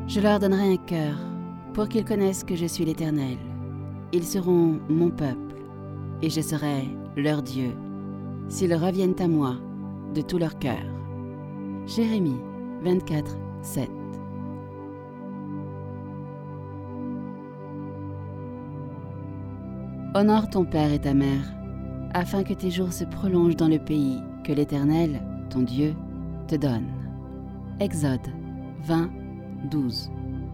Je leur donnerai un cœur pour qu'ils connaissent que je suis l'Éternel. Ils seront mon peuple et je serai leur Dieu, s'ils reviennent à moi de tout leur cœur. Jérémie 24, 7. Honore ton père et ta mère, afin que tes jours se prolongent dans le pays que l'Éternel, ton Dieu, te donne. Exode 20, 12.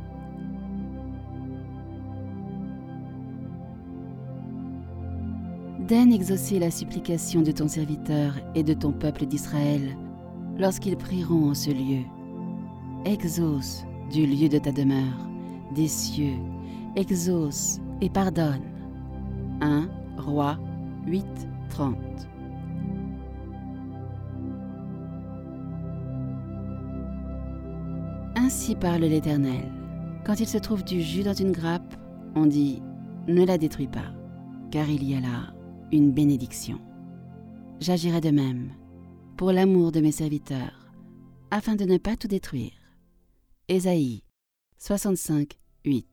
Daigne exaucer la supplication de ton serviteur et de ton peuple d'Israël lorsqu'ils prieront en ce lieu. Exauce du lieu de ta demeure, des cieux, exauce et pardonne. 1 Rois 8, 30. Ainsi parle l'Éternel. Quand il se trouve du jus dans une grappe, on dit « Ne la détruis pas, car il y a là une bénédiction. » J'agirai de même, pour l'amour de mes serviteurs, afin de ne pas tout détruire. Ésaïe 65, 8.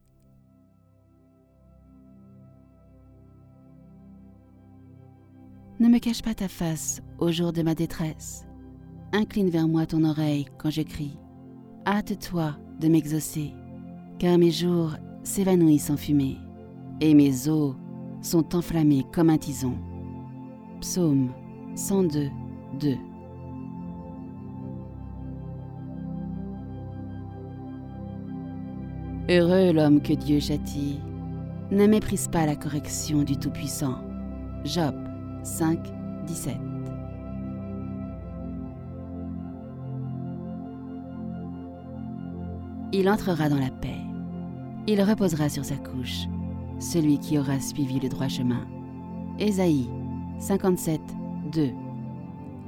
Ne me cache pas ta face au jour de ma détresse. Incline vers moi ton oreille quand je crie. Hâte-toi de m'exaucer, car mes jours s'évanouissent en fumée, et mes os sont enflammés comme un tison. Psaume 102, 2. Heureux l'homme que Dieu châtie. Ne méprise pas la correction du Tout-Puissant. Job 5, 17. Il entrera dans la paix. Il reposera sur sa couche, celui qui aura suivi le droit chemin. Ésaïe 57, 2.